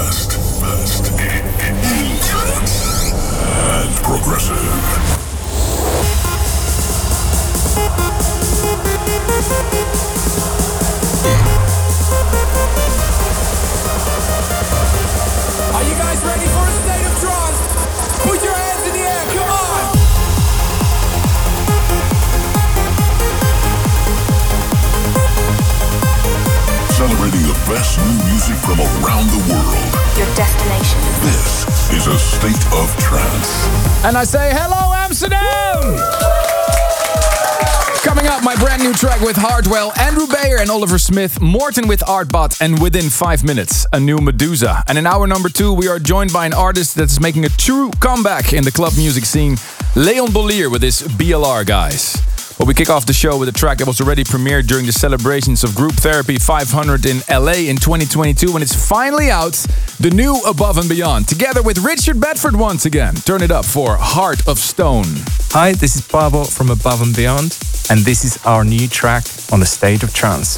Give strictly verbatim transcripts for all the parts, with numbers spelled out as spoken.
fast, fast, and progressive. Are you guys ready for a state of trance? Put your hands in the air, come on! Celebrating the best new music from around the world. Your destination. This is a state of trance. And I say hello, Amsterdam! Coming up, my brand new track with Hardwell, Andrew Bayer and Oliver Smith, Morton with Artbot, and within five minutes, a new Medusa. And in hour number two, we are joined by an artist that is making a true comeback in the club music scene, Leon Bollier with his B L R guys. Well, we kick off the show with a track that was already premiered during the celebrations of Group Therapy five hundred in L A in twenty twenty-two, when it's finally out, the new Above and Beyond, together with Richard Bedford once again. Turn it up for Heart of Stone. Hi, this is Pablo from Above and Beyond, and this is our new track on the State of Trance.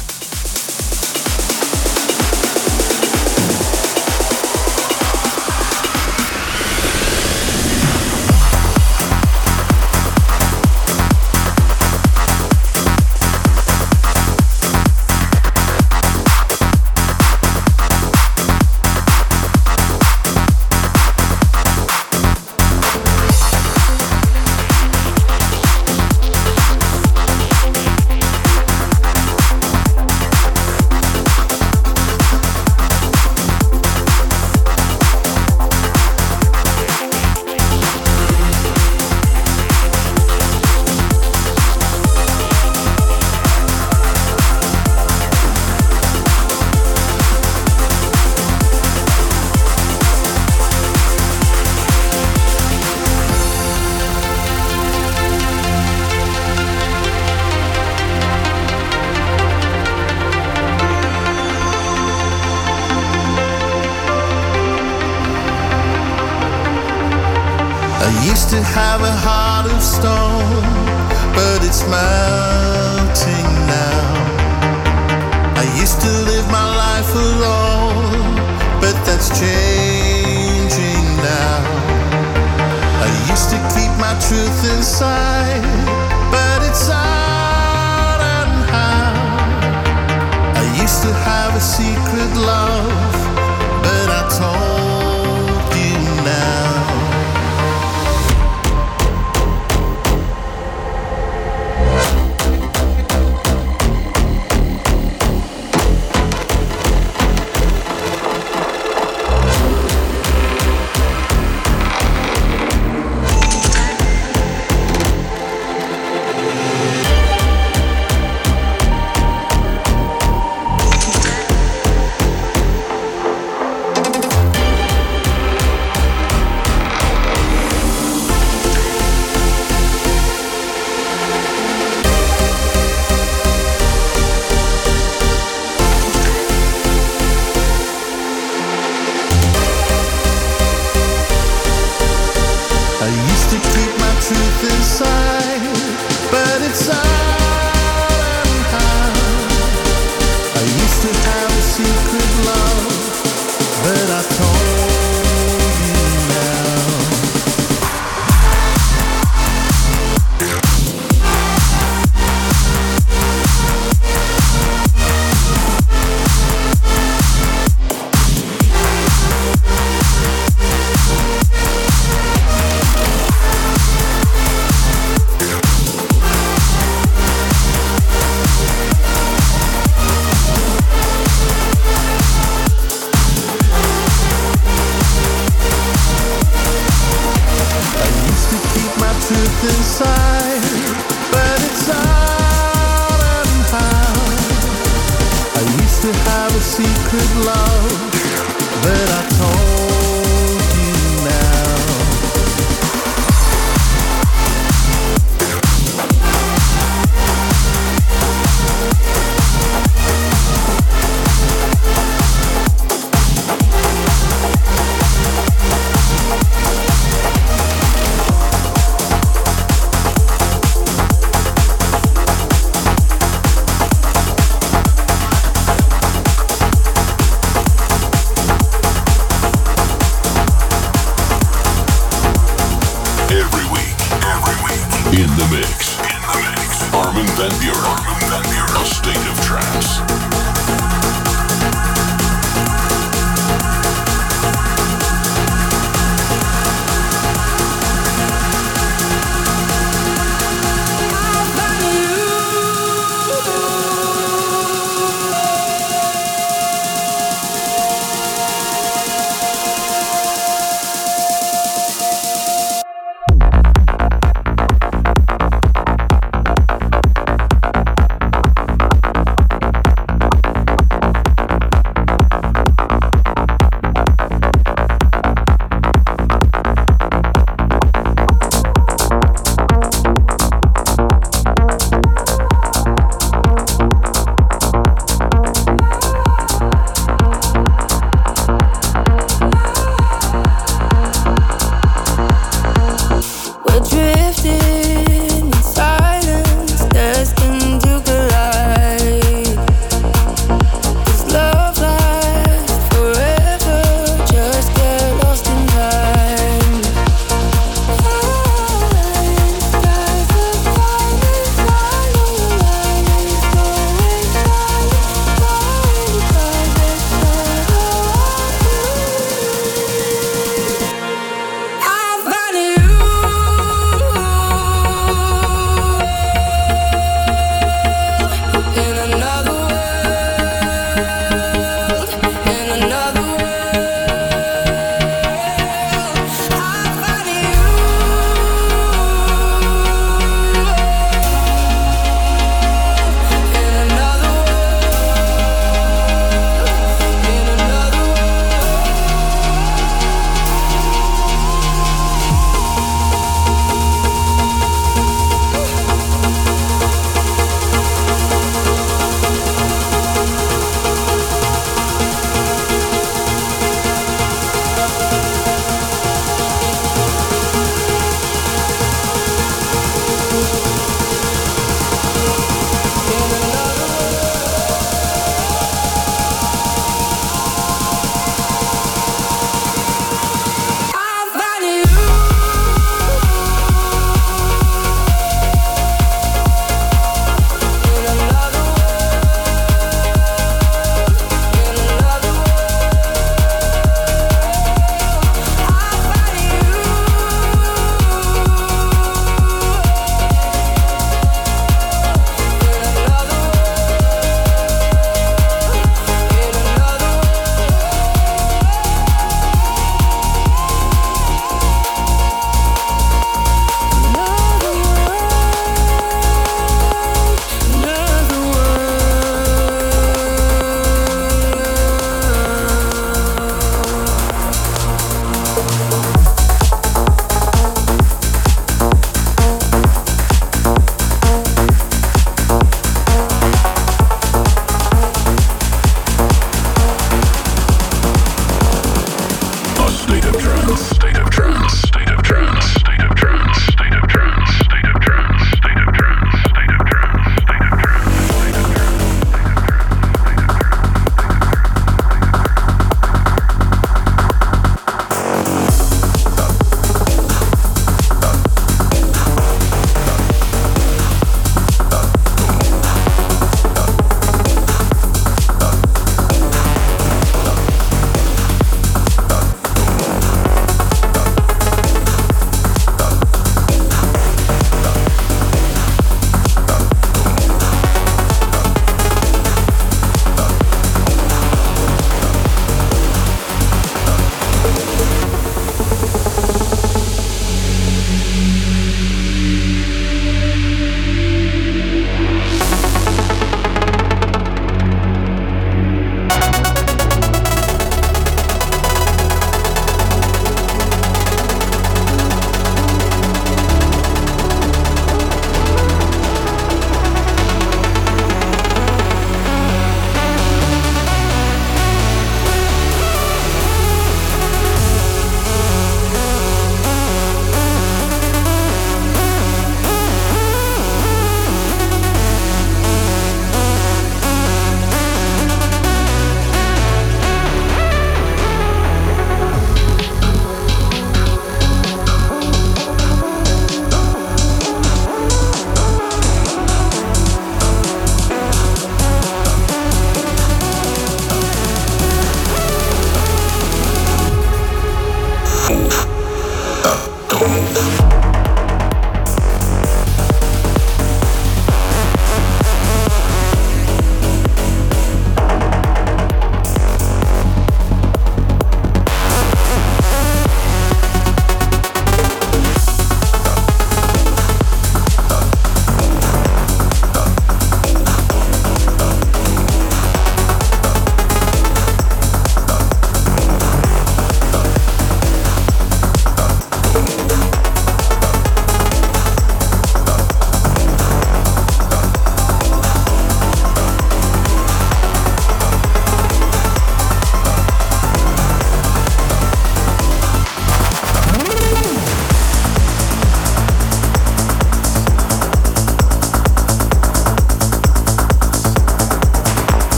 Europe. A state of trance.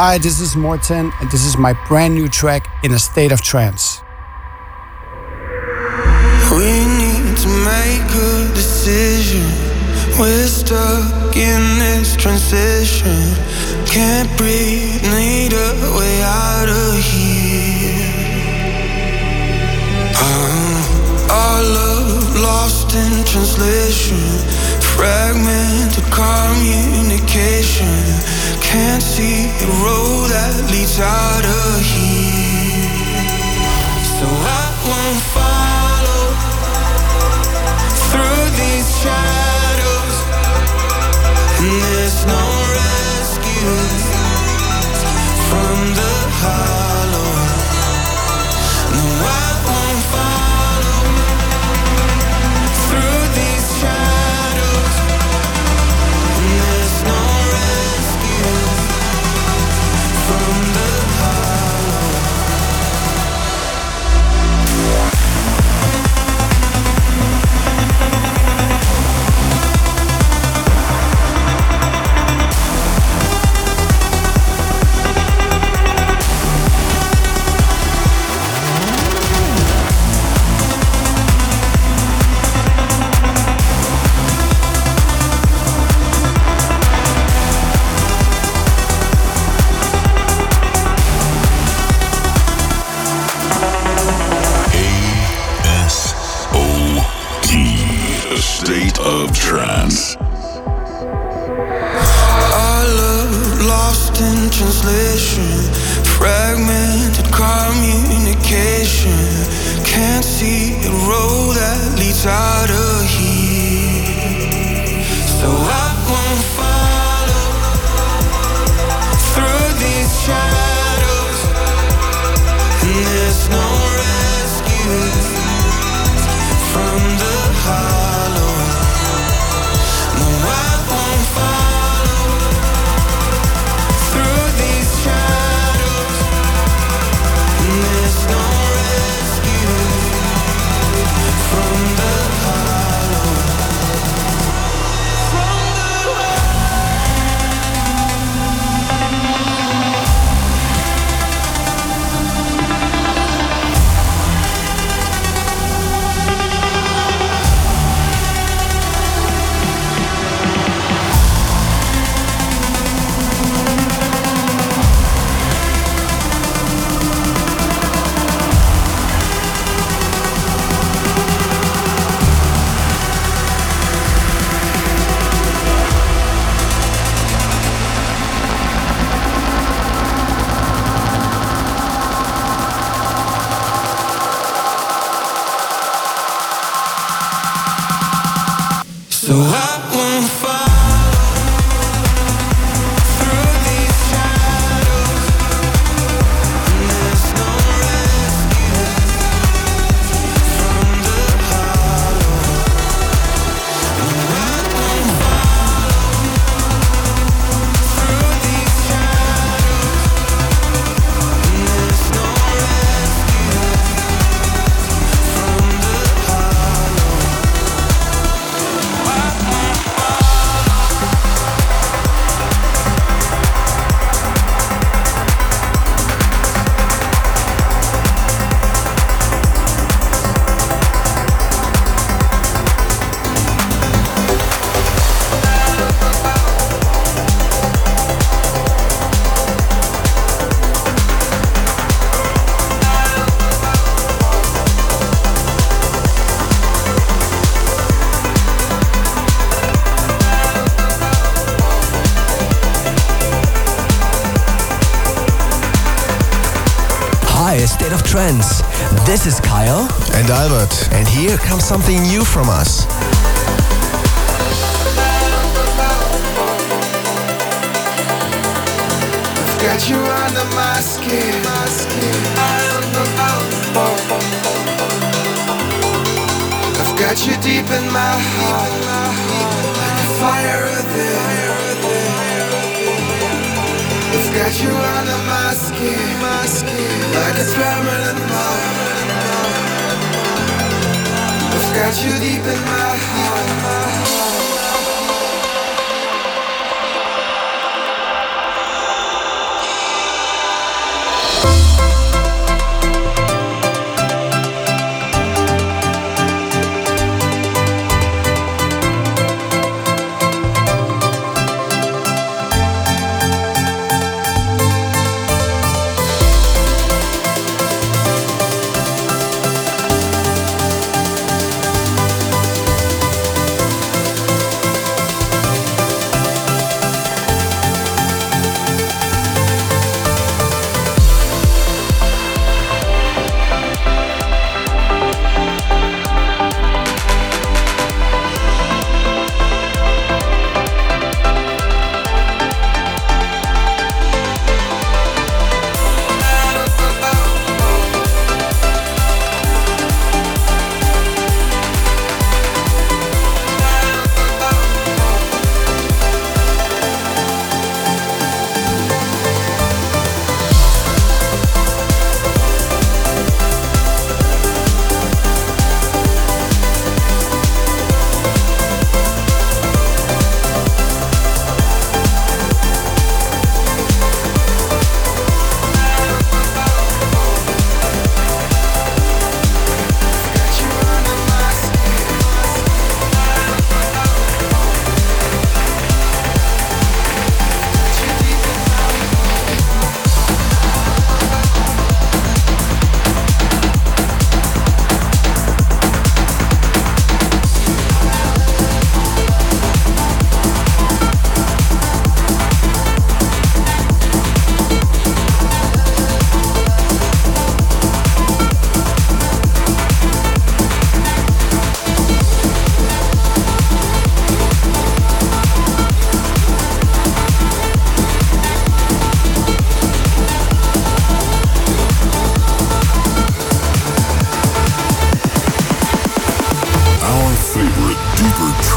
Hi, this is Morten, and this is my brand new track, In a State of Trance. We need to make a decision. We're stuck in this transition. Can't breathe, need a way out of here. uh, Our love lost in translation. Fragmented communication. Can't see the road that leads out of here. So I won't follow through these shadows, and there's no rescue from the hollow. No, I won't follow through these shadows, and there's no rescue from the hollow. State of trance. Our love lost in translation. Fragmented communication. Can't see the road that leads out of here. So I won't follow through these shadows, and there's no rescue from the hollow. No, I won't follow through these shadows, and there's no rescue from the hollow. From the So I won't follow through these shadows, and there's no rescue from the hollow. No, I won't follow through these shadows, and there's no rescue from the hollow. Hi, State of Trance. This is Kyle. And Albert. And here comes something new from us. I've got you under my skin. My skin. I've got you deep in my heart, like a fire within. I've got you under my skin, my skin, like a permanent mark. I've got you deep in my heart, my heart.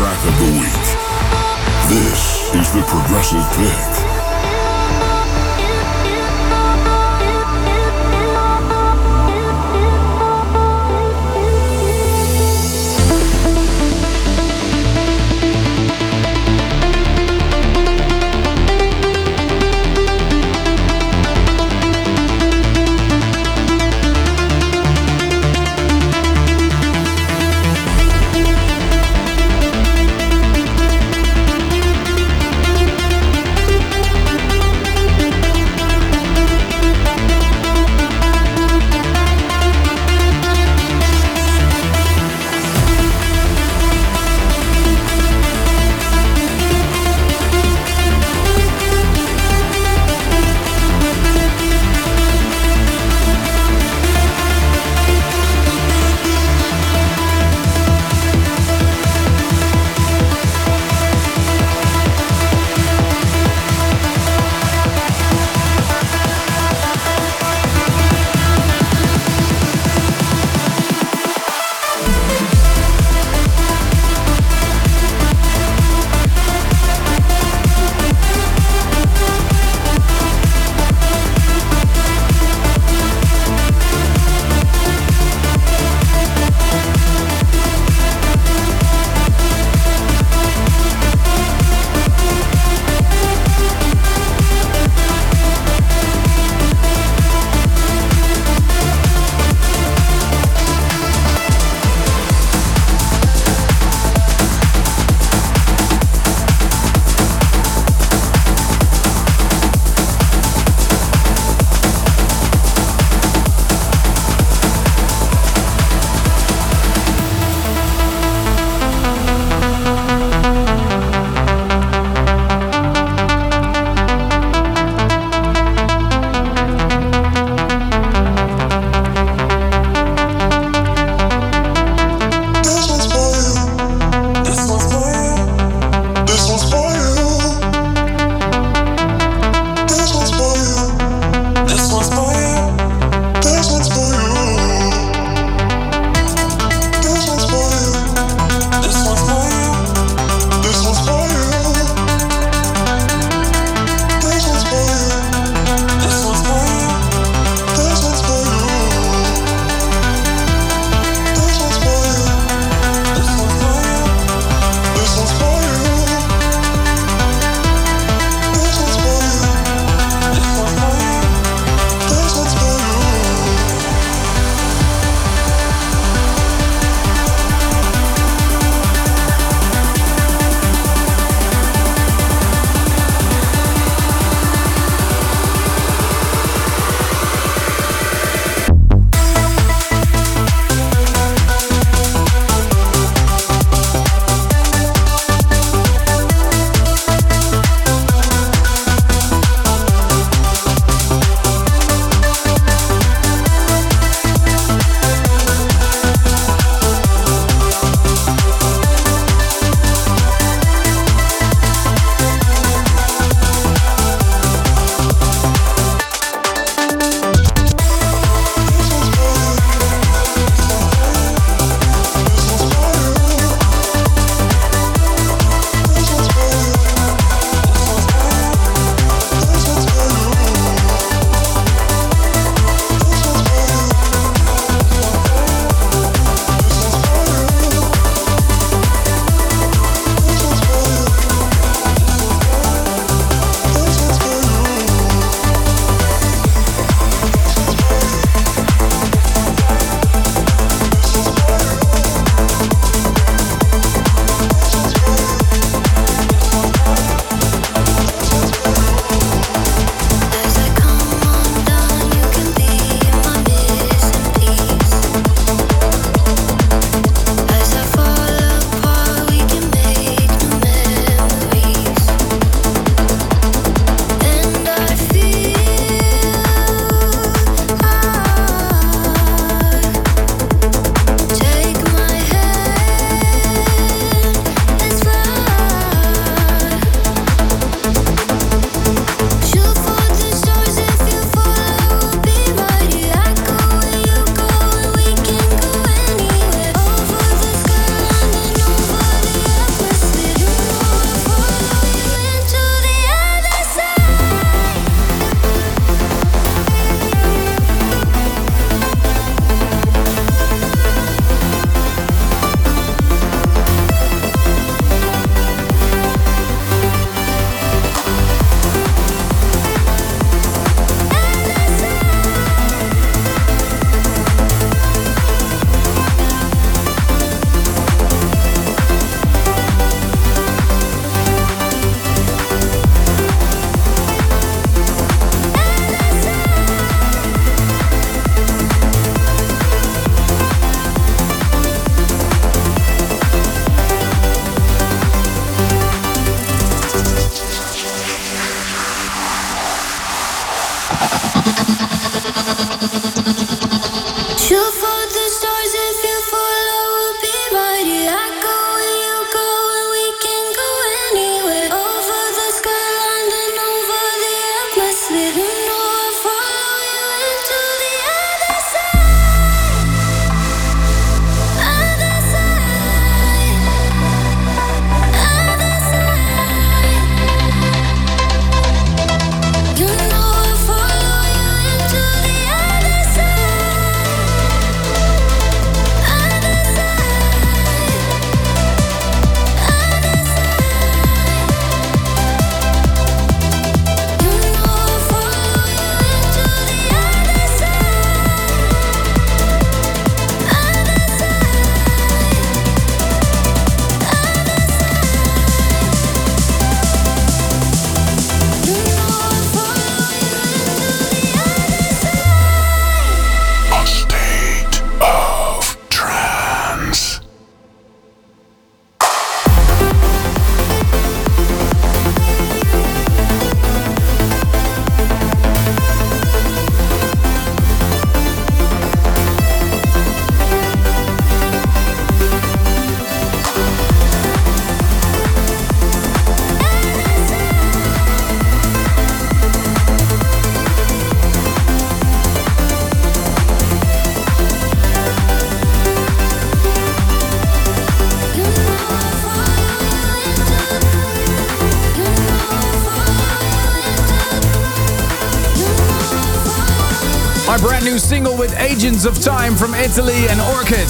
track of the week. This is the Progressive Pick. new single with Agents of Time from Italy and Orchid.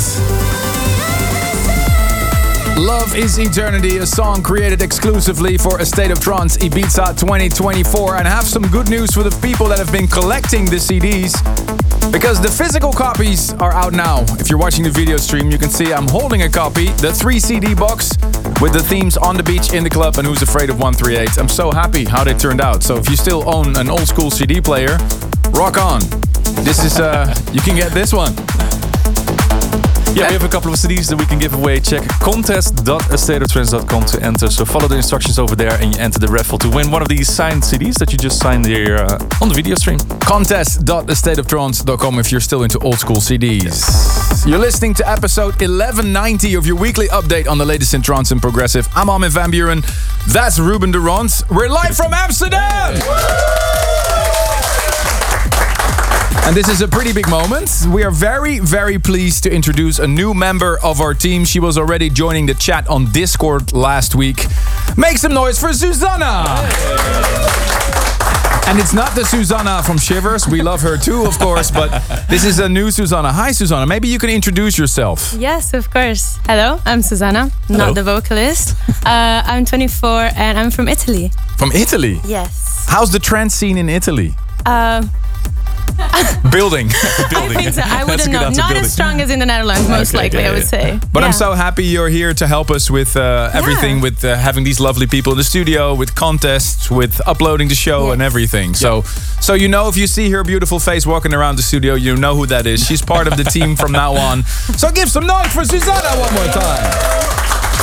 Love is Eternity, a song created exclusively for A State of Trance Ibiza twenty twenty-four. And I have some good news for the people that have been collecting the C Ds, because the physical copies are out now. If you're watching the video stream, you can see I'm holding a copy, the three C D box with the themes On the Beach, In the Club and Who's Afraid of one thirty-eight. I'm so happy how they turned out. So if you still own an old school C D player, rock on. This is, uh, you can get this one. Yeah, we have a couple of C Ds that we can give away. Check contest dot a state of trance dot com to enter. So follow the instructions over there and you enter the raffle to win one of these signed C Ds that you just signed here uh, on the video stream. contest dot a state of trance dot com if you're still into old school C Ds. Yes. You're listening to episode eleven ninety of your weekly update on the latest in trance and progressive. I'm Armin van Buuren. That's Ruben de Ronde. We're live from Amsterdam! And this is a pretty big moment. We are very, very pleased to introduce a new member of our team. She was already joining the chat on Discord last week. Make some noise for Susanna! And it's not the Susanna from Shivers. We love her too, of course, but this is a new Susanna. Hi, Susanna. Maybe you can introduce yourself. Yes, of course. Hello, I'm Susanna, Hello. not the vocalist. uh, I'm twenty-four and I'm from Italy. From Italy? Yes. How's the trance scene in Italy? Uh, Building. I think so. I wouldn't know. Not as strong as in the Netherlands, most Okay, likely, yeah, I would yeah. say. But Yeah. I'm so happy you're here to help us with uh, everything, Yeah. with uh, having these lovely people in the studio, with contests, with uploading the show Yes. and everything. So, so you know, if you see her beautiful face walking around the studio, you know who that is. She's part of the team from now on. So give some noise for Susanna one more time.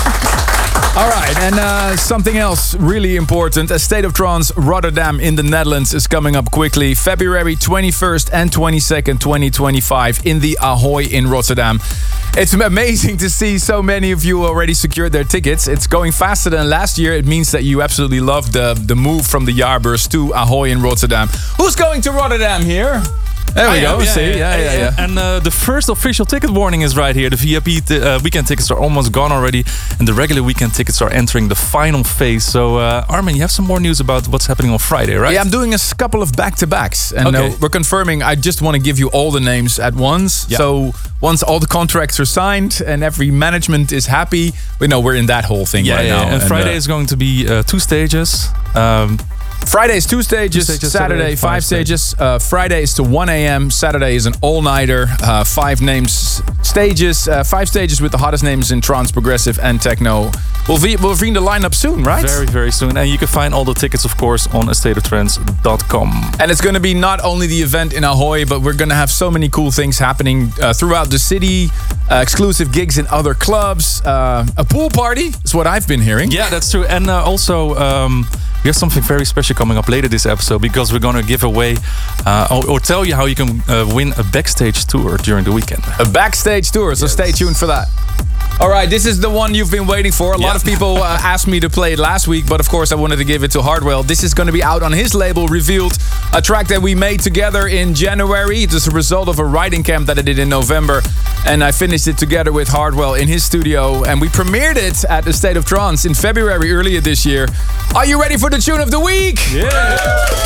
All right, and uh, something else really important. A State of Trance Rotterdam in the Netherlands is coming up quickly. February twenty-first and twenty-second, twenty twenty-five in the Ahoy in Rotterdam. It's amazing to see so many of you already secured their tickets. It's going faster than last year. It means that you absolutely love the, the move from the Jaarbeurs to Ahoy in Rotterdam. Who's going to Rotterdam here? There we I go. am, yeah, See, yeah, yeah, yeah. And uh, the first official ticket warning is right here. The V I P t- uh, weekend tickets are almost gone already, and the regular weekend tickets are entering the final phase. So, uh, Armin, you have some more news about what's happening on Friday, right? Yeah, I'm doing a s- couple of back-to-backs. And Okay. uh, we're confirming, I just want to give you all the names at once. Yeah. So once all the contracts are signed and every management is happy, we know we're in that whole thing yeah, right yeah. now. And, Friday uh, is going to be uh, two stages. Um, Friday is two stages, Two stages, Saturday, Saturday, five, five stages. Uh, Friday is to one a.m. Saturday is an all-nighter. Uh, five names, stages, uh, five stages with the hottest names in trance, progressive and techno. We'll be, we'll be in the lineup soon, right? Very, very soon. And you can find all the tickets, of course, on a state of trance dot com. And it's going to be not only the event in Ahoy, but we're going to have so many cool things happening uh, throughout the city. Uh, exclusive gigs in other clubs. Uh, a pool party is what I've been hearing. Yeah, that's true. And uh, also, um, we have something very special coming up later this episode, because we're going to give away uh, or, or tell you how you can uh, win a backstage tour during the weekend. A backstage tour, so Yes. stay tuned for that. All right, this is the one you've been waiting for. A lot Yeah. of people uh, asked me to play it last week, but of course I wanted to give it to Hardwell. This is going to be out on his label, Revealed, a track that we made together in January. It is a result of a writing camp that I did in November, and I finished it together with Hardwell in his studio, and we premiered it at the State of Trance in February earlier this year. Are you ready for the tune of the week? Yeah.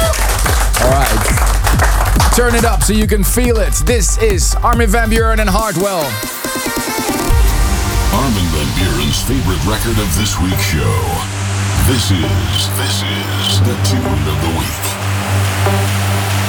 All right. Turn it up so you can feel it. This is Armin van Buuren and Hardwell. Armin van Buuren's favorite record of this week's show. This is, this is the tune of the week.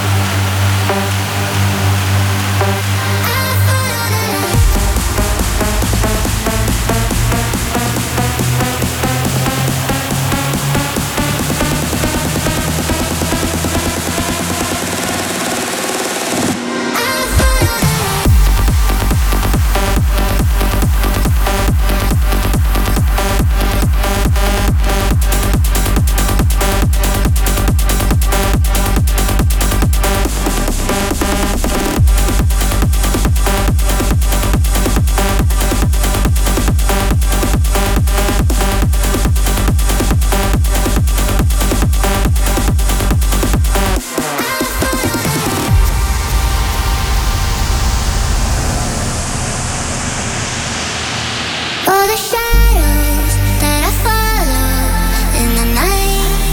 All the shadows that I follow in the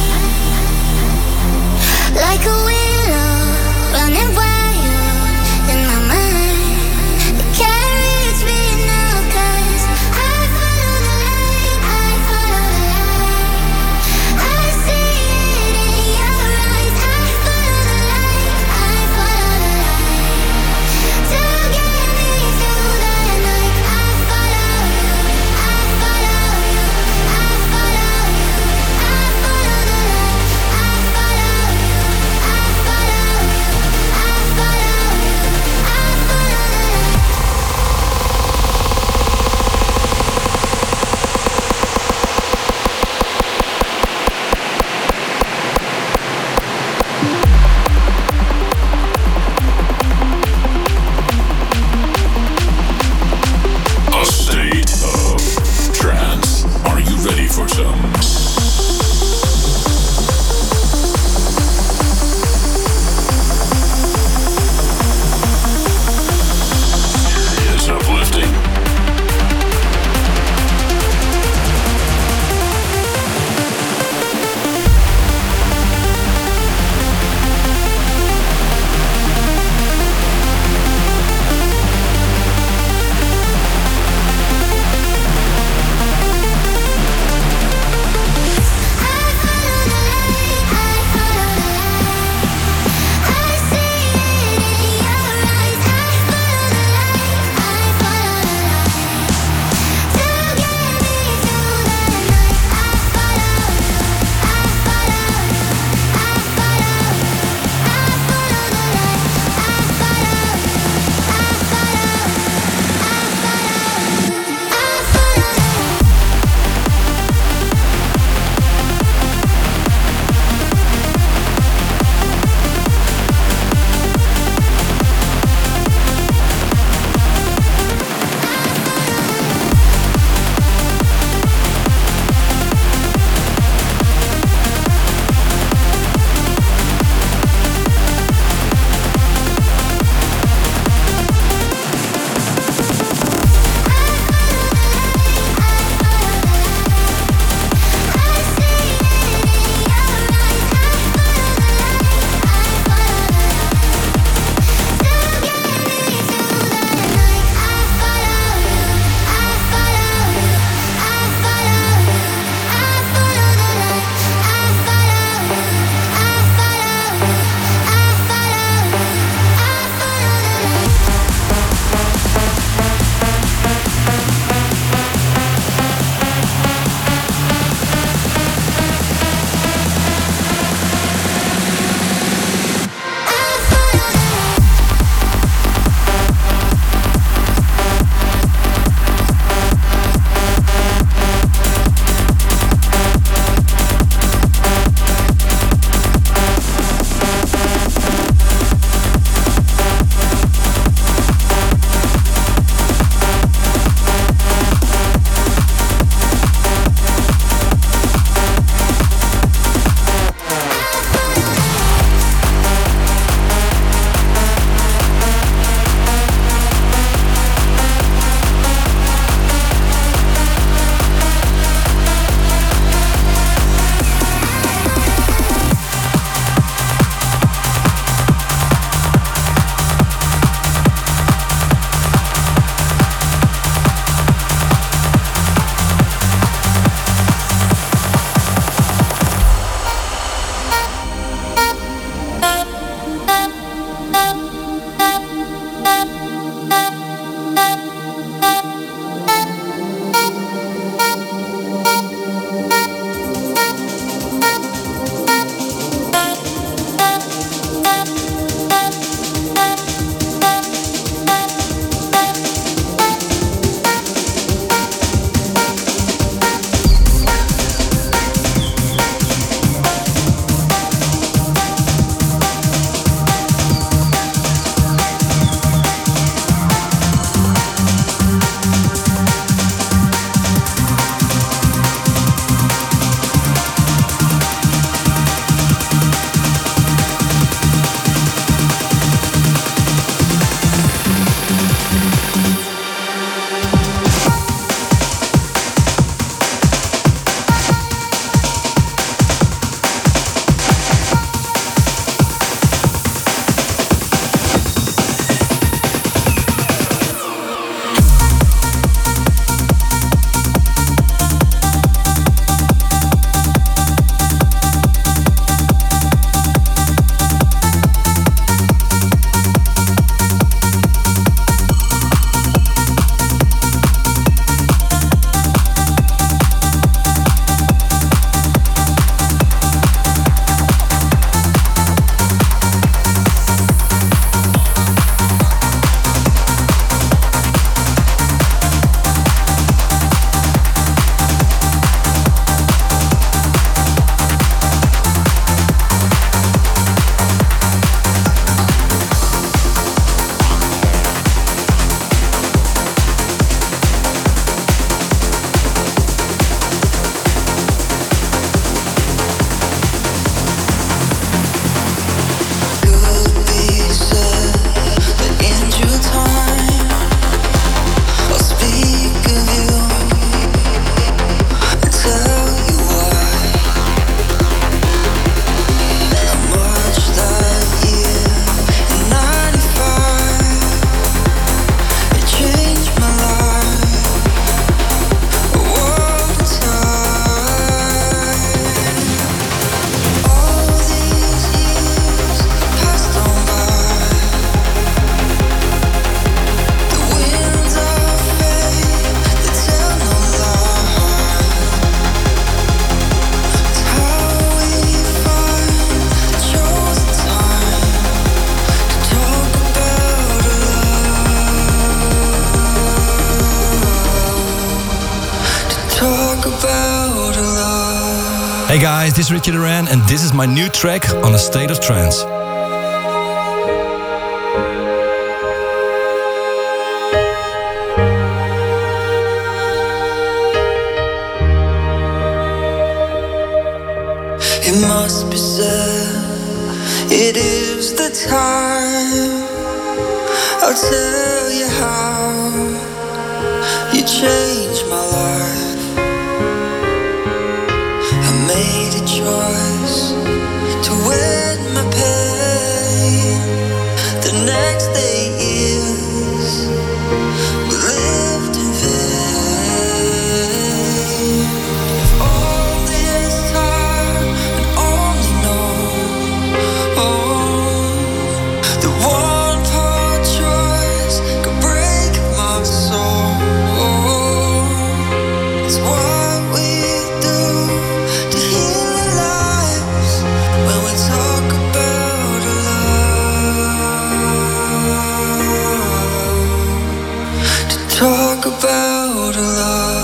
night, like a willow running wild in talk about love. Hey guys, this is Richard Duran and this is my new track on A State of Trance. It must be said, it is the time. I'll tell you how you changed my life. I made a choice to wed my pain. The next day is we lived in vain. All this time and only know, oh, the one part choice could break my soul. It's what we do to heal our lives when we talk about love. To talk about love.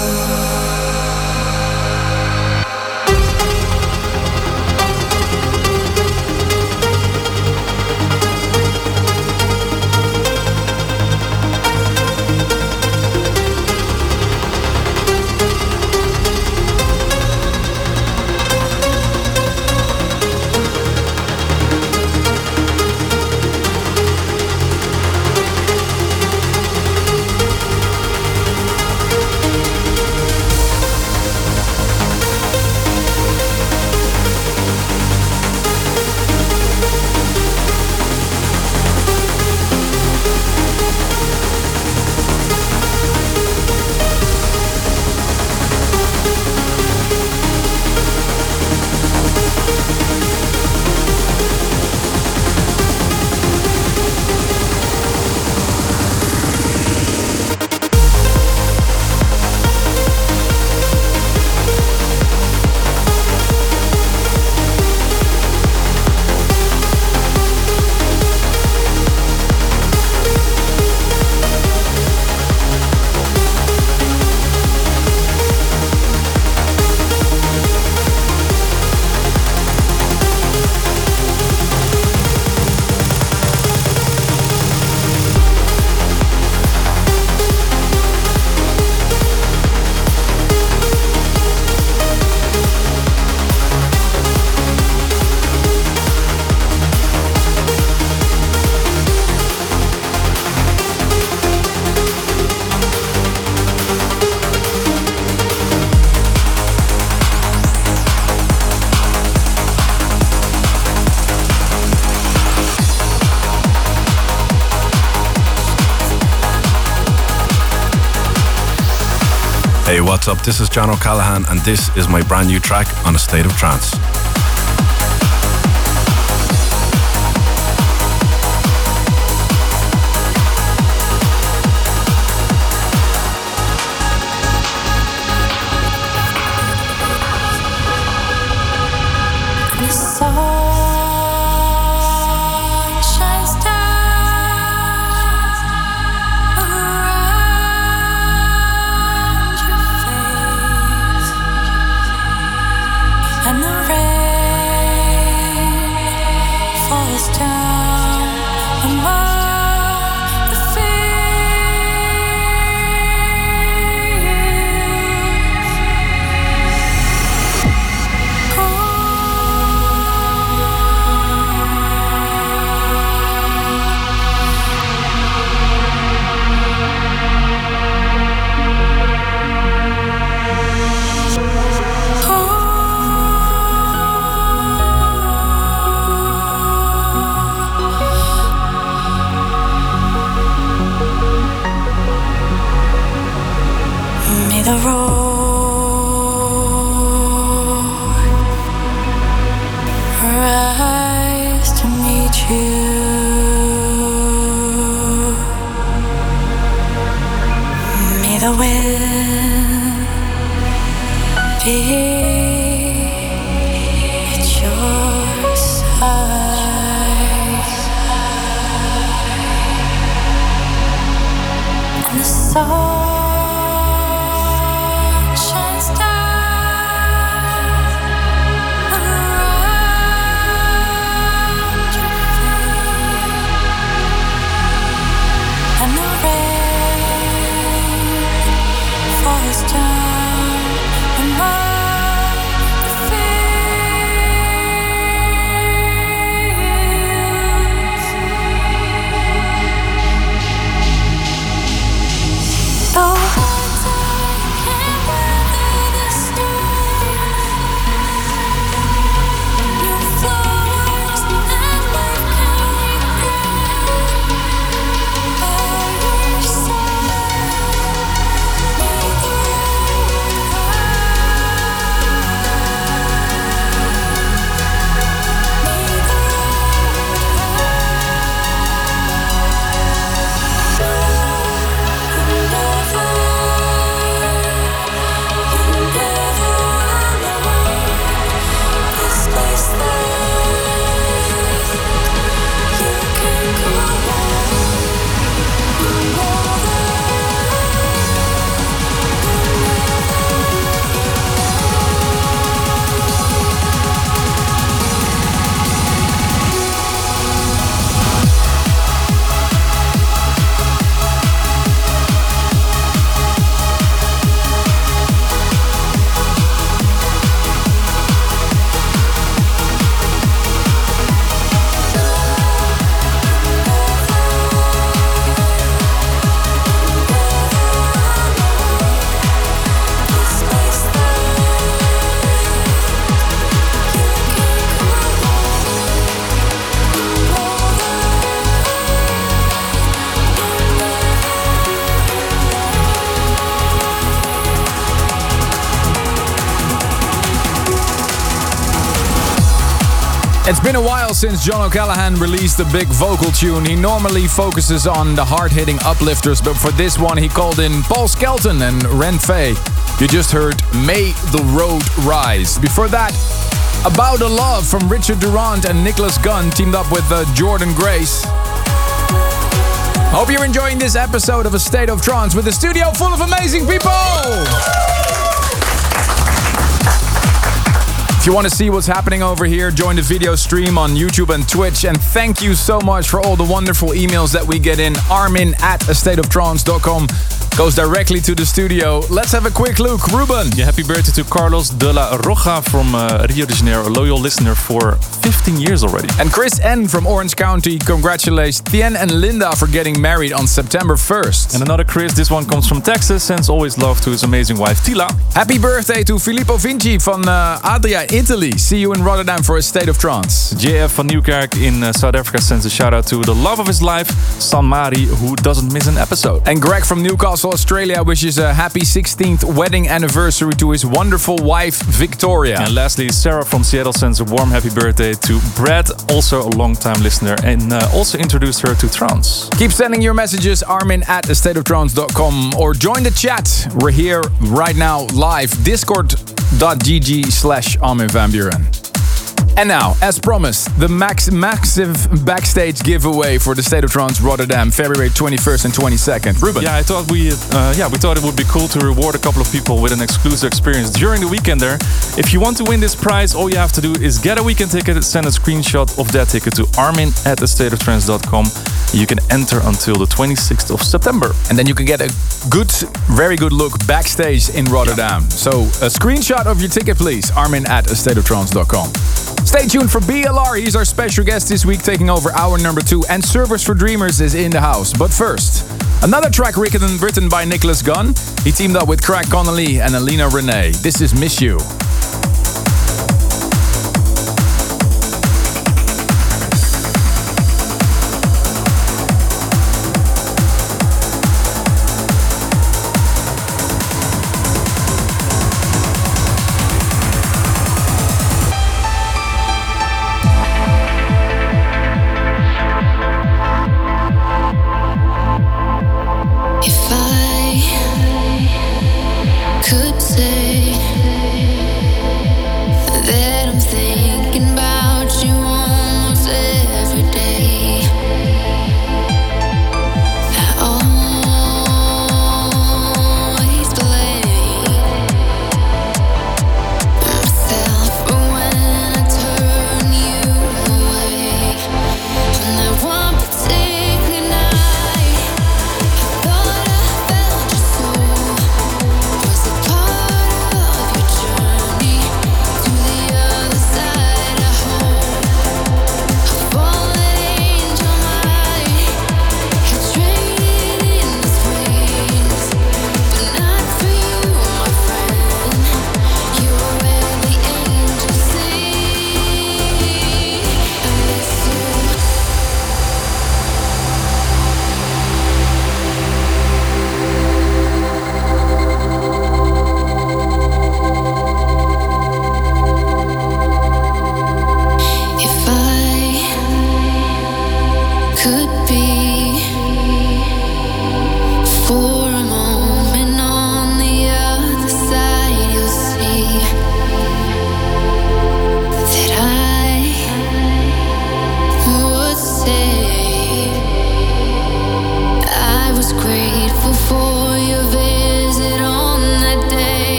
Hey, what's up? This is John O'Callaghan and this is my brand new track on A State of Trance. And the sun shines It's been a while since John O'Callaghan released a big vocal tune. He normally focuses on the hard-hitting uplifters, but for this one he called in Paul Skelton and Ren Fay. You just heard May the Road Rise. Before that, About a Love from Richard Durand and Nicholas Gunn teamed up with uh, Jordan Grace. Hope you're enjoying this episode of A State of Trance with a studio full of amazing people! If you want to see what's happening over here, join the video stream on YouTube and Twitch. And thank you so much for all the wonderful emails that we get in. Armin at a state of trance dot com goes directly to the studio. Let's have a quick look. Ruben. Yeah, happy birthday to Carlos de la Roja from uh, Rio de Janeiro, a loyal listener for fifteen years already. And Chris N from Orange County congratulates Tien and Linda for getting married on September first. And another Chris, this one comes from Texas, sends always love to his amazing wife Tila. Happy birthday to Filippo Vinci from uh, Adria, Italy. See you in Rotterdam for A State of Trance. J F van Nieuwkerk in uh, South Africa sends a shout out to the love of his life, San Mari, who doesn't miss an episode. And Greg from Newcastle, Australia wishes a happy sixteenth wedding anniversary to his wonderful wife Victoria. And lastly, Sarah from Seattle sends a warm happy birthday to Brad, also a long-time listener, and uh, also introduced her to trance. Keep sending your messages, Armin at a state of trance dot com, or join the chat. We're here right now live, discord.gg slash Armin van Buuren. And now, as promised, the max massive backstage giveaway for the State of Trance Rotterdam, February twenty-first and twenty-second. Ruben. Yeah, I thought we, uh, yeah, we thought it would be cool to reward a couple of people with an exclusive experience during the weekend there. If you want to win this prize, all you have to do is get a weekend ticket, send a screenshot of that ticket to Armin at a state of trance dot com. You can enter until the twenty-sixth of September. And then you can get a good, very good look backstage in Rotterdam. Yeah. So a screenshot of your ticket, please. Armin at a state of trance dot com. Stay tuned for B L R. He's our special guest this week, taking over hour number two. And Servers for Dreamers is in the house. But first, another track written, written by Nicholas Gunn. He teamed up with Craig Connolly and Alina Renee. This is Miss You. Could say part of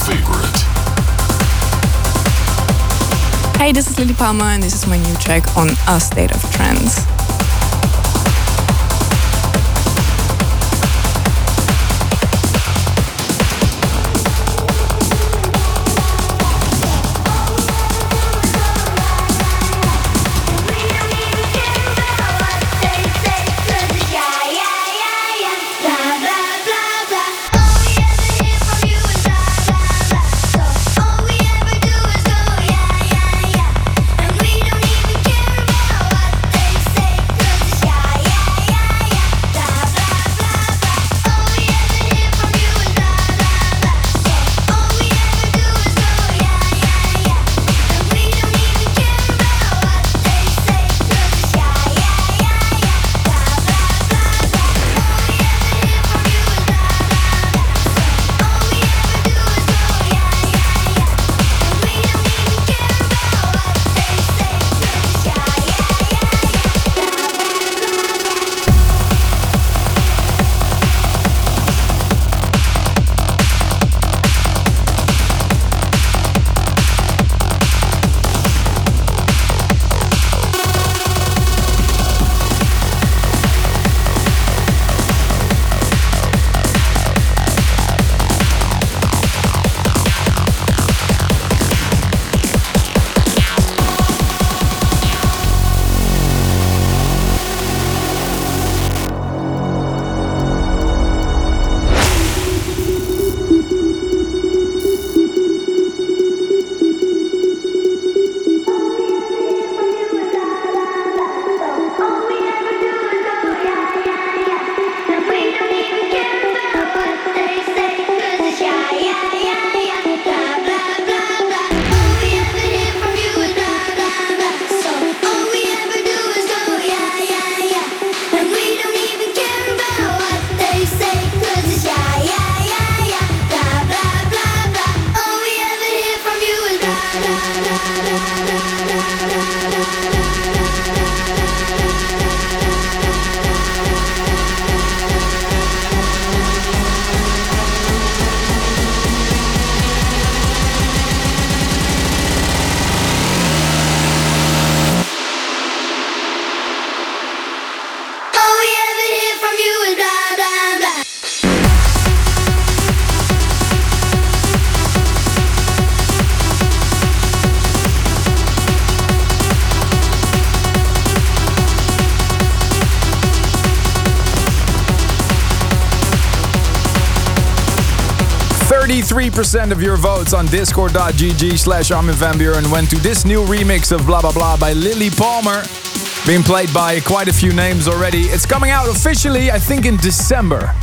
favorite. Hey, this is Lily Palmer and this is my new track on A State of Trance. thirty-three percent of your votes on discord.gg slash Armin van Buuren went to this new remix of Blah Blah Blah by Lily Palmer. Being played by quite a few names already. It's coming out officially, I think, in December.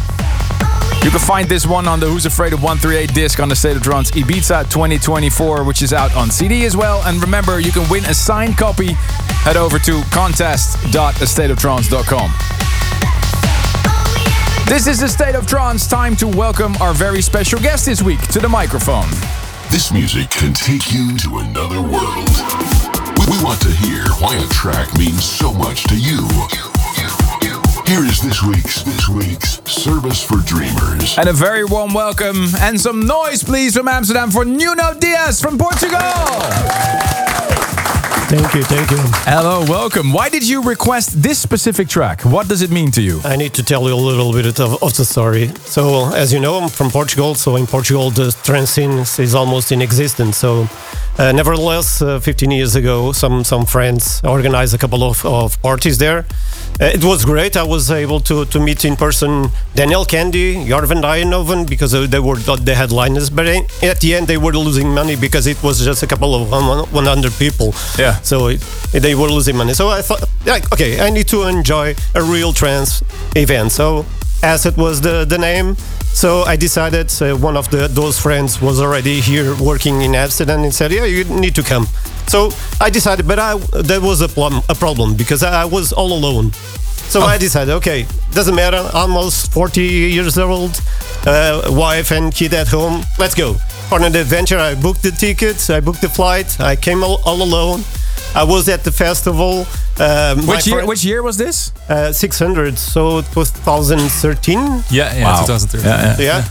You can find this one on the Who's Afraid of one thirty-eight disc on the State of Trance Ibiza twenty twenty-four, which is out on C D as well. And remember, you can win a signed copy. Head over to contest dot a state of trance dot com. This is the State of Trance. Time to welcome our very special guest this week to the microphone. This music can take you to another world. We, we want to hear why a track means so much to you. Here is this week's this week's Service for Dreamers. And a very warm welcome and some noise, please, from Amsterdam for Nuno Diaz from Portugal. Thank you, thank you. Hello, welcome. Why did you request this specific track? What does it mean to you? I need to tell you a little bit of, of the story. So, as you know, I'm from Portugal. So, in Portugal, the trance scene is almost in existence. So, uh, nevertheless, uh, fifteen years ago, some some friends organized a couple of, of parties there. Uh, it was great. I was able to, to meet in person Daniel Candy, Jorvan Dijenoven, because they were the headliners. But at the end, they were losing money because it was just a couple of one hundred people. Yeah. So it, they were losing money. So I thought, like, okay, I need to enjoy a real trance event. So Acid was the, the name. So I decided, uh, one of the those friends was already here working in Amsterdam and said, yeah, you need to come. So I decided, but I, there was a, plum, a problem because I, I was all alone. So oh. I decided, okay, doesn't matter, almost forty years old, uh, wife and kid at home, let's go. For an adventure, I booked the tickets, I booked the flight, I came all, all alone. I was at the festival. Um, which year? Which year was this? Uh, six hundred. So it was twenty thirteen. Yeah, yeah, wow. twenty thirteen. Yeah, yeah. yeah.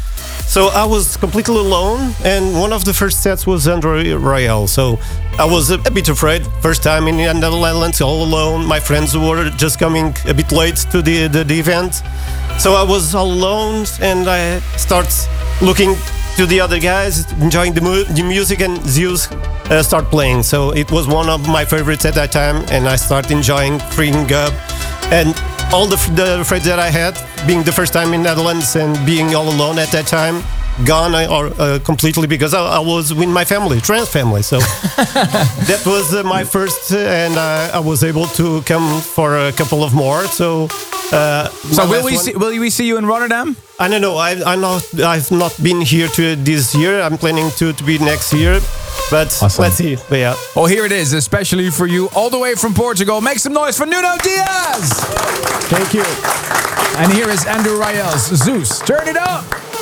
So I was completely alone, and one of the first sets was Andre Royale. So I was a, a bit afraid. First time in the Netherlands, all alone. My friends were just coming a bit late to the, the, the event. So I was all alone, and I start looking to the other guys, enjoying the, mu- the music, and Zeus uh, start playing. So it was one of my favorites at that time, and I start enjoying, freeing up, and all the, the afraid that I had, being the first time in Netherlands and being all alone at that time, gone uh, or uh, completely, because I, I was with my family, trans family. So that was uh, my first, uh, and uh, I was able to come for a couple of more. So, uh, so will we one, see? Will we see you in Rotterdam? I don't know. I, I'm not. I've not been here to this year. I'm planning to, to be next year. But awesome. Let's see. But yeah. Well, here it is, especially for you, all the way from Portugal. Make some noise for Nuno Diaz. Thank you. And here is Andrew Rayel's Zeus. Turn it up.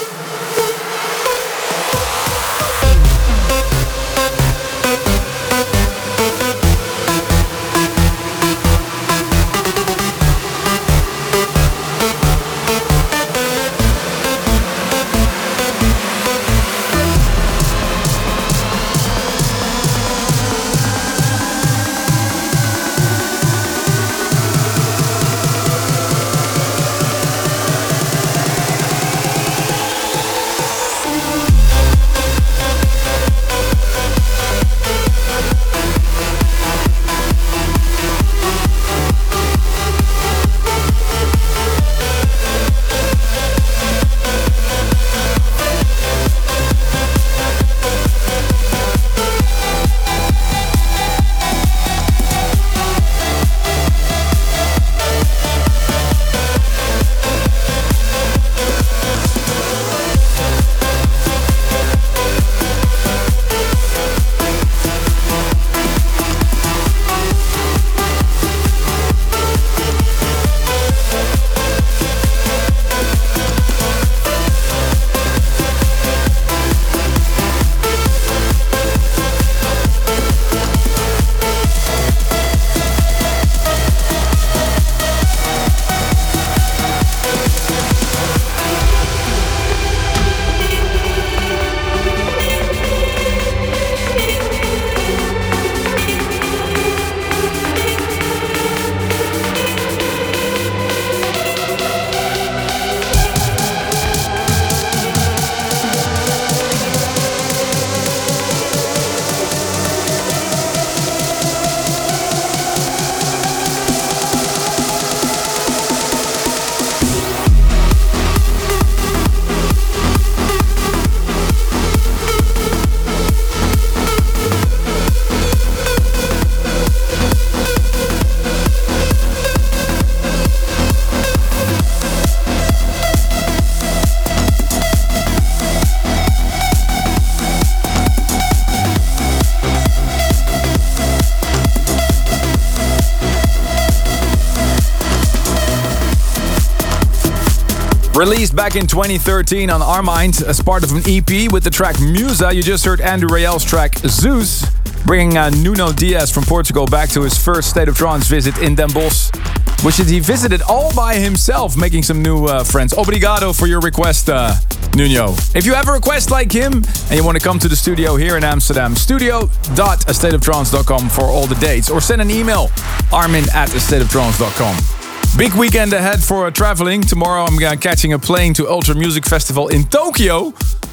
Released back in twenty thirteen on Armind as part of an E P with the track Musa. You just heard Andrew Rayel's track Zeus, bringing uh, Nuno Diaz from Portugal back to his first State of Trance visit in Den Bosch, which he visited all by himself, making some new uh, friends. Obrigado for your request, uh, Nuno. If you have a request like him and you want to come to the studio here in Amsterdam, studio dot a state of trance dot com for all the dates, or send an email, armin at a state of trance dot com. Big weekend ahead for uh, traveling. Tomorrow I'm uh, catching a plane to Ultra Music Festival in Tokyo,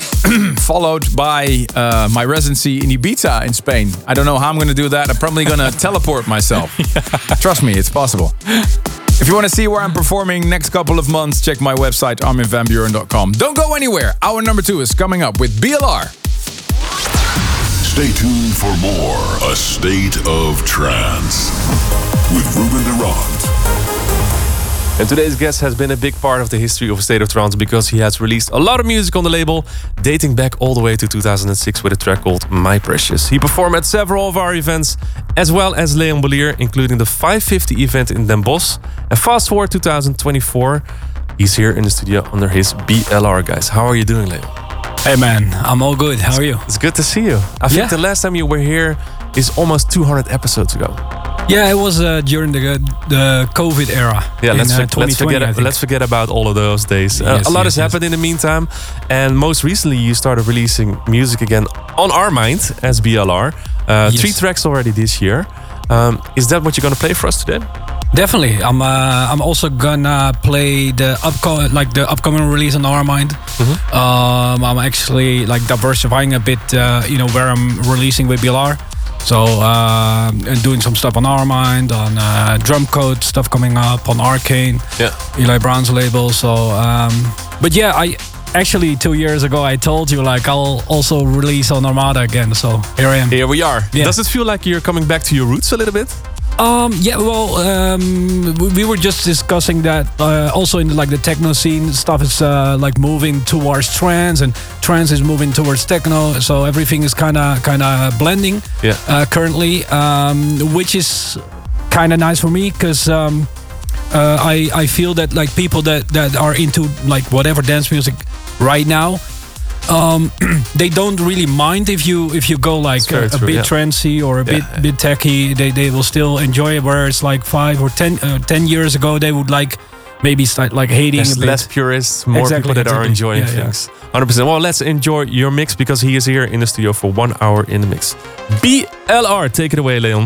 followed by uh, my residency in Ibiza in Spain. I don't know how I'm going to do that. I'm probably going to teleport myself. Yeah. Trust me, it's possible. If you want to see where I'm performing next couple of months, check my website, armin van buuren dot com. Don't go anywhere. Hour number two is coming up with B L R. Stay tuned for more A State of Trance with Ruben de Ronde. And today's guest has been a big part of the history of State of Trance because he has released a lot of music on the label, dating back all the way to two thousand six with a track called My Precious. He performed at several of our events, as well as Leon Bolier, including the five fifty event in Den Bosch. And fast forward two thousand twenty-four, he's here in the studio under his B L R, guys. How are you doing, Leon? Hey man, I'm all good. How are you? It's good to see you. I think yeah. the last time you were here is almost two hundred episodes ago. Yeah, it was uh, during the the COVID era. Yeah, let's, in, uh, for, let's forget let's forget about all of those days. Uh, Yes, a lot yes, has happened in the meantime, and most recently you started releasing music again on Our Mind as B L R. Uh, Yes. Three tracks already this year. Um, is that what you're gonna play for us today? Definitely. I'm uh, I'm also gonna play the upcoming like the upcoming release on Our Mind. Mm-hmm. Um, I'm actually like diversifying a bit. Uh, you know where I'm releasing with B L R. So uh, and doing some stuff on Our Mind, on uh, Drum Code stuff coming up on Arcane. Yeah. Eli Brown's label. So, um, but yeah, I actually two years ago I told you like I'll also release on Armada again. So here I am. Here we are. Yeah. Does it feel like you're coming back to your roots a little bit? Um, yeah, well, um, we, we were just discussing that uh, also in like the techno scene, stuff is uh, like moving towards trance, and trance is moving towards techno. So everything is kind of kind of blending. Yeah. Uh, currently, um, which is kind of nice for me because um, uh, I I feel that like people that that are into like whatever dance music right now. Um, they don't really mind if you if you go like a, a true, bit yeah. trancy or a Yeah. bit bit techy. They they will still enjoy it. Whereas like five or ten uh, ten years ago, they would like maybe start like hating There's a bit. less purists, more Exactly, people that are exactly. enjoying Yeah, yeah. things. one hundred percent. Well, let's enjoy your mix because he is here in the studio for one hour in the mix. B L R, take it away, Leon.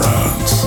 Trance.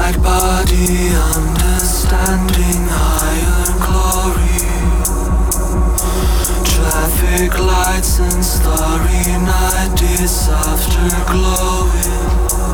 light body, understanding higher glory. Traffic lights and starry night is afterglowing.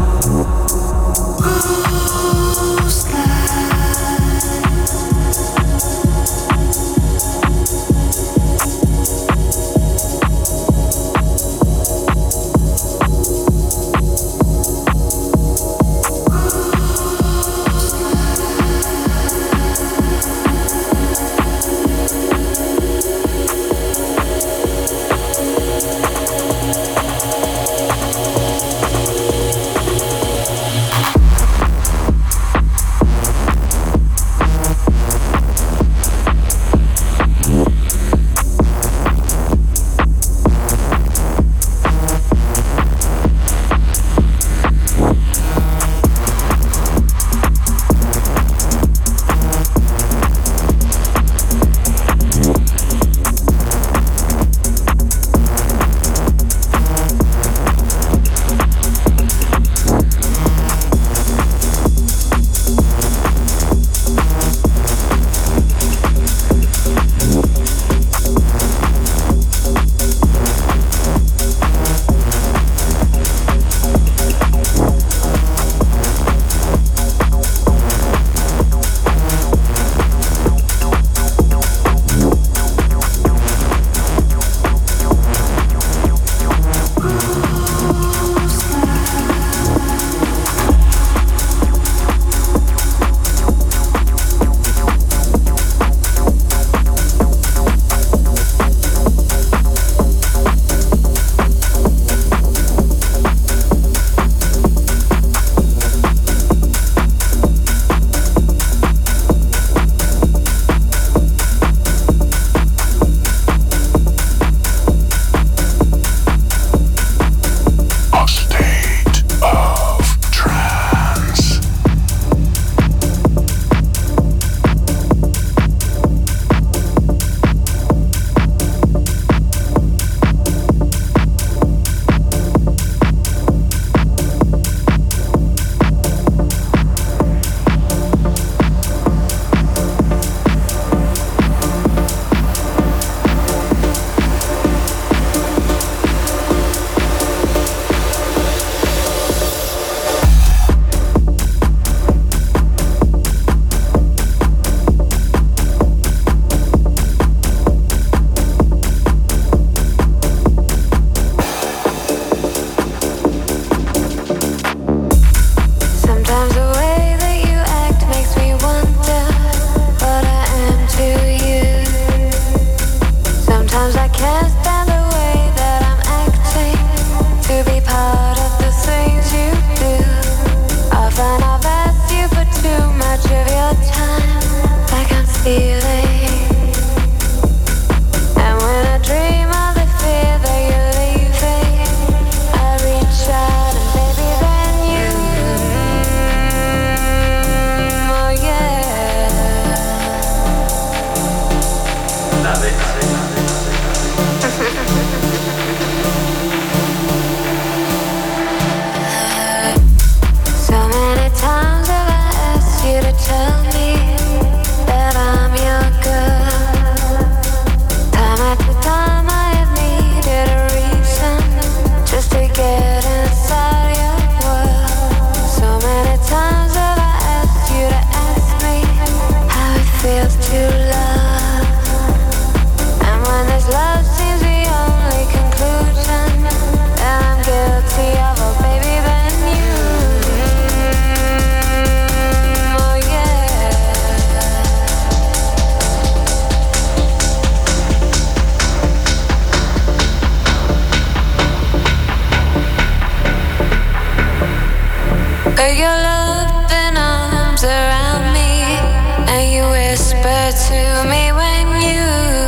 Put your loving arms around me, and you whisper to me when you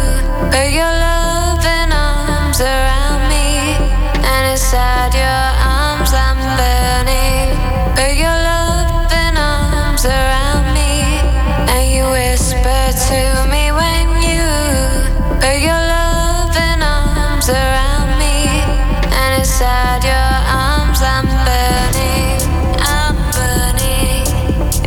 put your loving arms around me, and inside your arms I'm burning. Put your loving arms around me, and you whisper to me when you put your loving arms around me, and inside your arms I'm burning. I'm burning.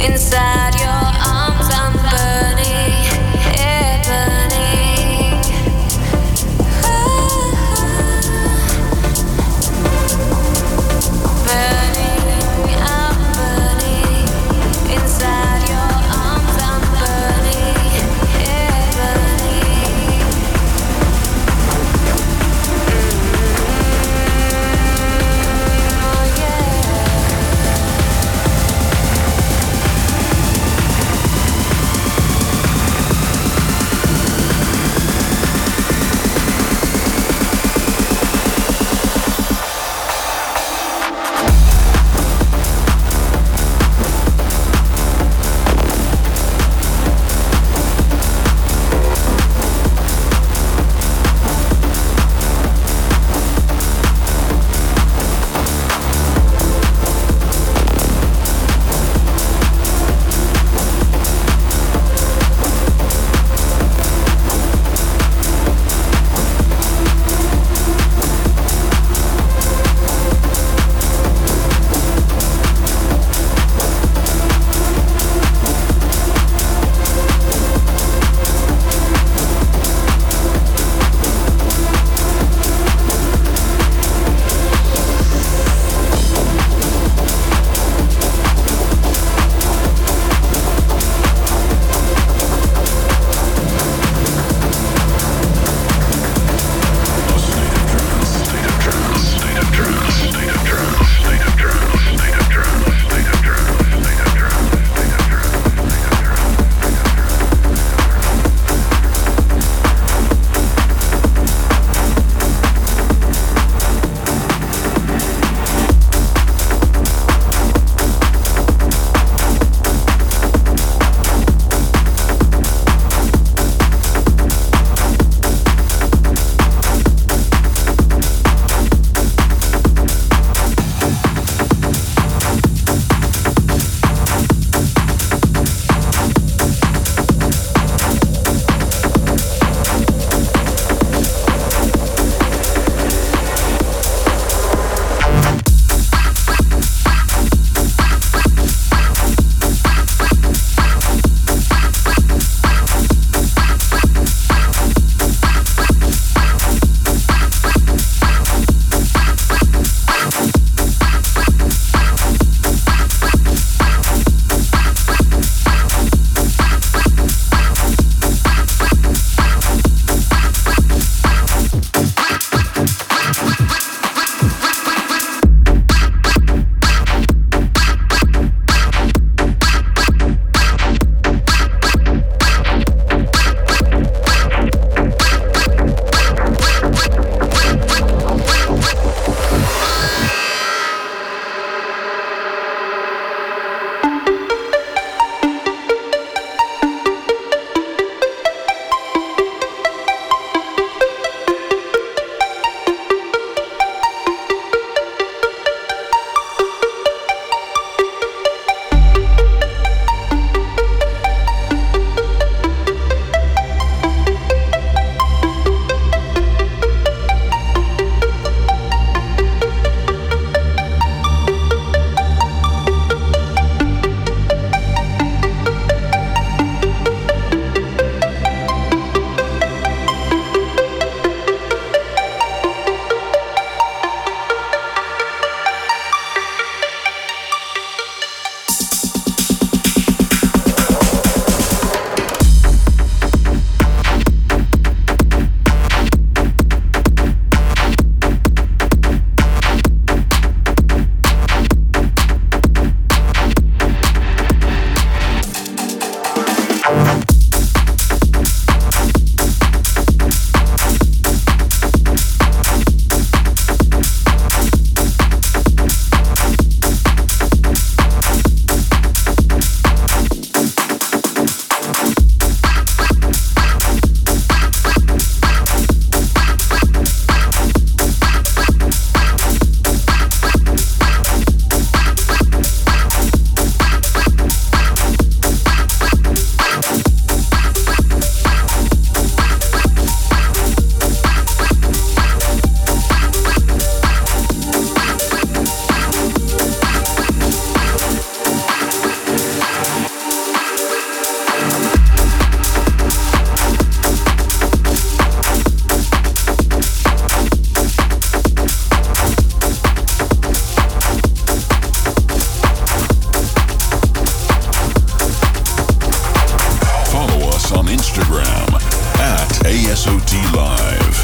S O T Live.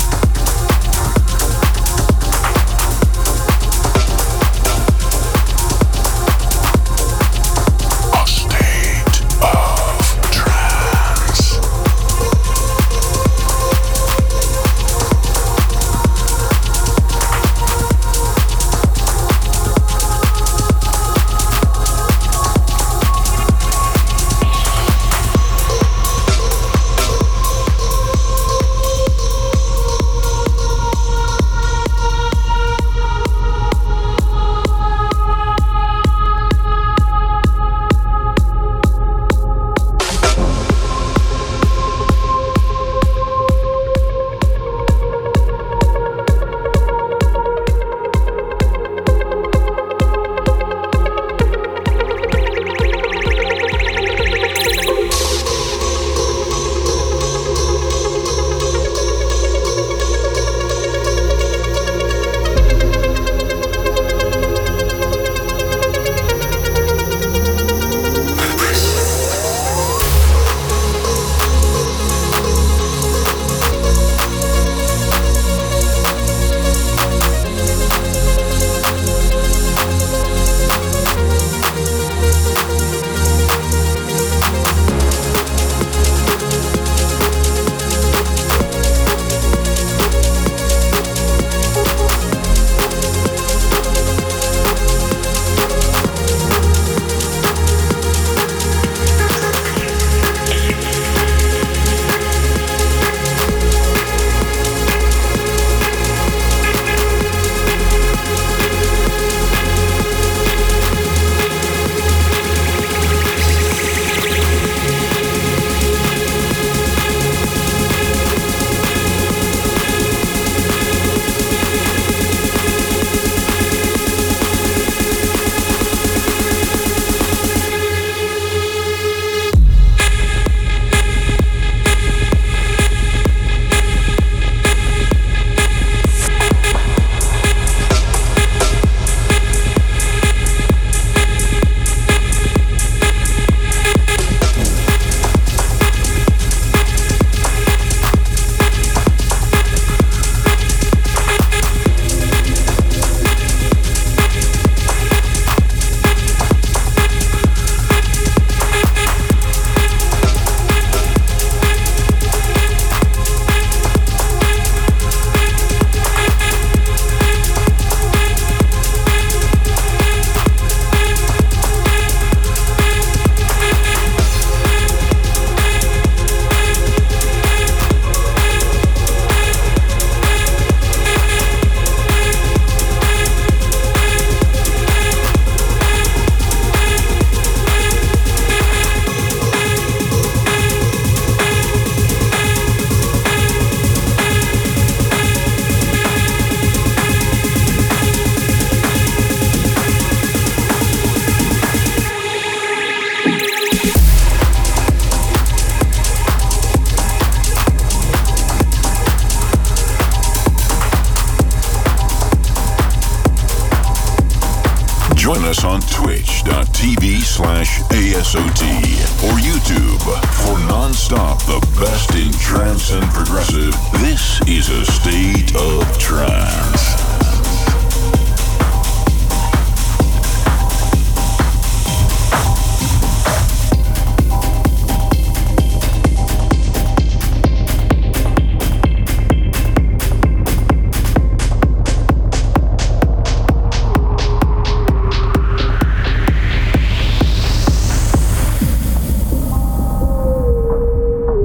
Join us on twitch.tv slash ASOT or YouTube for non-stop the best in trance and progressive. This is a state of trance.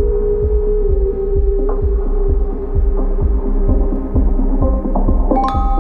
Thank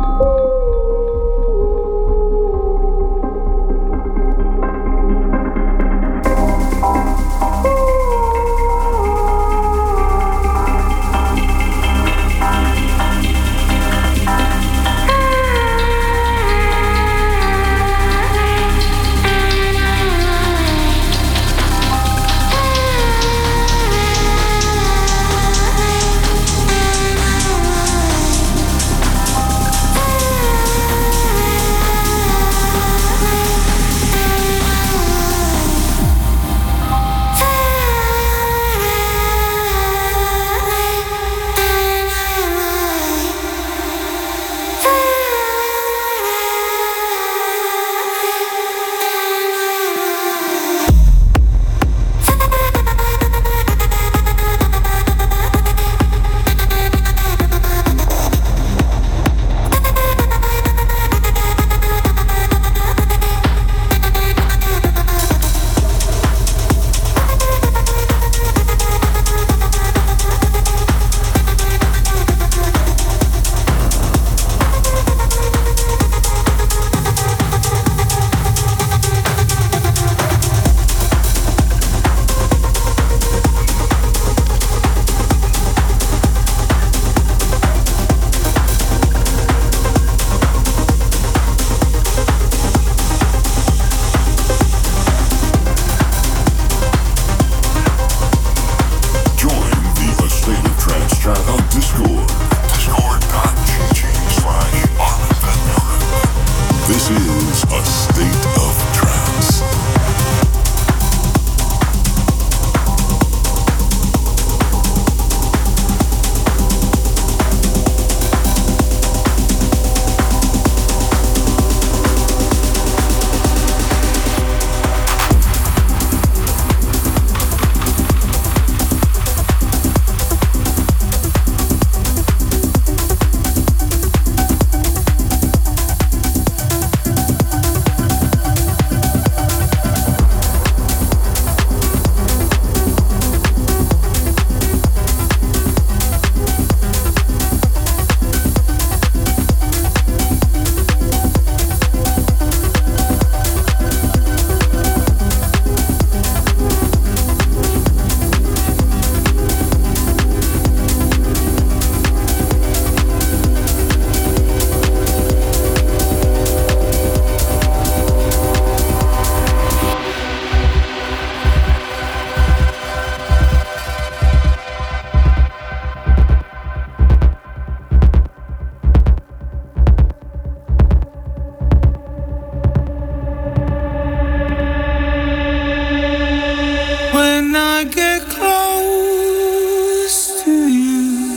when I get close to you.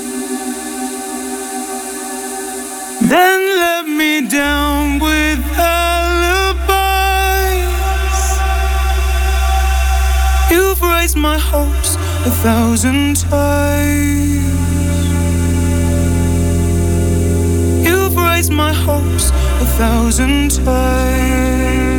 Then let me down with alibis. You've raised my hopes a thousand times. You've raised my hopes a thousand times.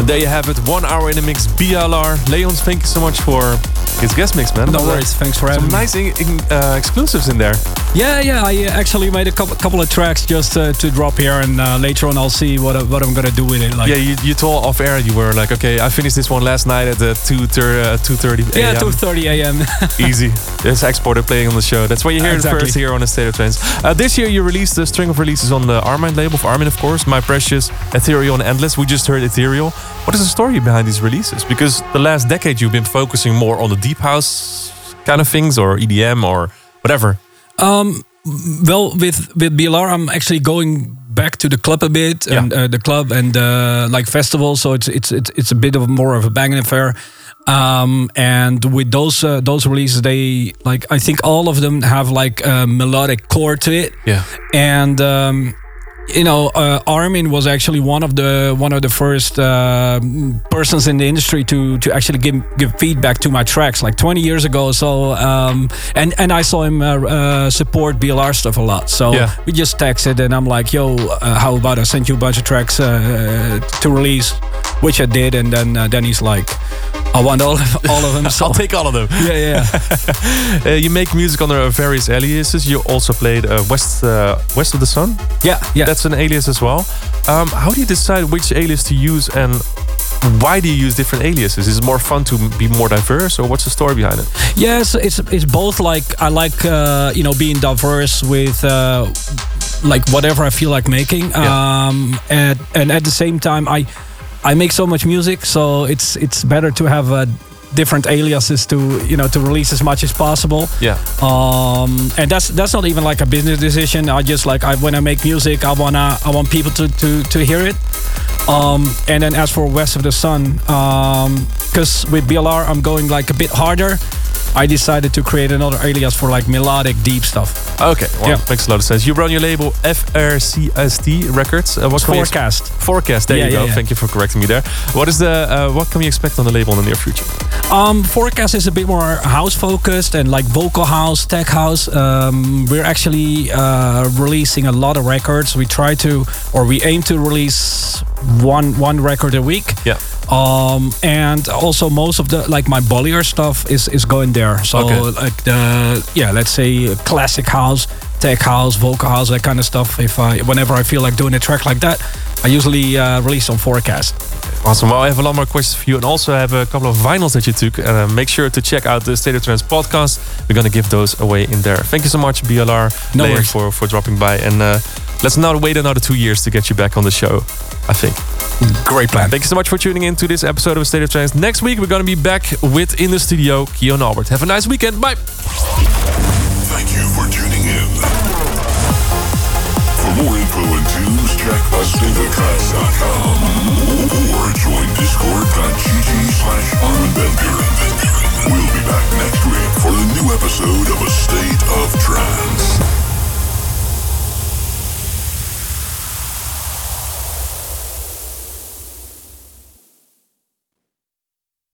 And there you have it, one hour in the mix, B L R. Leon, thank you so much for his guest mix, man. No worries, thanks for having Some me. nice in, in, uh, exclusives in there. Yeah, yeah, I uh, actually made a couple, couple of tracks just uh, to drop here, and uh, later on I'll see what, I, what I'm gonna do with it. Like, yeah, you, you told off air, you were like, okay, I finished this one last night at uh, two thirty a m. Yeah, two thirty a m Easy. There's Exporter playing on the show. That's why you hear Exactly. it first here on A State of Trance. Uh, this year you released a string of releases on the Armin label, of Armin of course, My Precious, Ethereal and Endless. We just heard Ethereal. What is the story behind these releases? Because the last decade you've been focusing more on the deep house kind of things, or E D M or whatever. Um, well, with with B L R, I'm actually going back to the club a bit, and Yeah. uh, the club and uh, like festivals. So it's it's it's it's a bit of more of a banging affair. Um, and with those uh, those releases, they like I think all of them have like a melodic core to it. Yeah. And um, you know, uh, Armin was actually one of the one of the first uh, persons in the industry to to actually give give feedback to my tracks, like twenty years ago. So um, and and I saw him uh, uh, support B L R stuff a lot. So Yeah. we just texted, and I'm like, "Yo, uh, how about I send you a bunch of tracks uh, to release?" Which I did, and then uh, then he's like, "I want all of, all of them." So I'll take all of them. yeah, yeah. uh, you make music under various aliases. You also played uh, West uh, West of the Sun. Yeah, yeah. That's an alias as well. Um, how do you decide which alias to use, and why do you use different aliases? Is it more fun to be more diverse, or what's the story behind it? Yes, it's it's both. Like I like uh, you know being diverse with uh, like whatever I feel like making, Yeah. um, and and at the same time I I make so much music, so it's it's better to have uh, different aliases to you know to release as much as possible. Yeah. Um, and that's that's not even like a business decision. I just like I, when I make music, I wanna I want people to to to hear it. Um, and then as for West of the Sun, because with B L R I'm going like a bit harder, I decided to create another alias for like melodic, deep stuff. Okay, well, Yeah. makes a lot of sense. You run your label F R C S T Records. Uh, what can we ex- Forecast. Forecast. There Yeah, you yeah, go. yeah. Thank you for correcting me there. What is the uh, what can we expect on the label in the near future? Um, Forecast is a bit more house focused and like vocal house, tech house. Um, we're actually uh, releasing a lot of records. We try to, or we aim to release one one record a week. Yeah. Um, and also most of the like my Bollier stuff is is going there. So Okay. like the yeah, let's say classic house, tech house, vocal house, that kind of stuff. If I whenever I feel like doing a track like that, I usually uh, release on Forecast. Awesome. Well, I have a lot more questions for you, and also I have a couple of vinyls that you took. Uh, make sure to check out the State of Trance podcast. We're gonna give those away in there. Thank you so much, B L R, No Leon, worries. for for dropping by, and uh, let's now wait another two years to get you back on the show. I think. Great plan. Thank you so much for tuning in to this episode of State of Trance. Next week we're gonna be back with in the studio Keon Albert. Have a nice weekend. Bye. Thank you for tuning in. For more info and tunes, check a state of trance dot com or join discord dot g g slash Armin van Buren.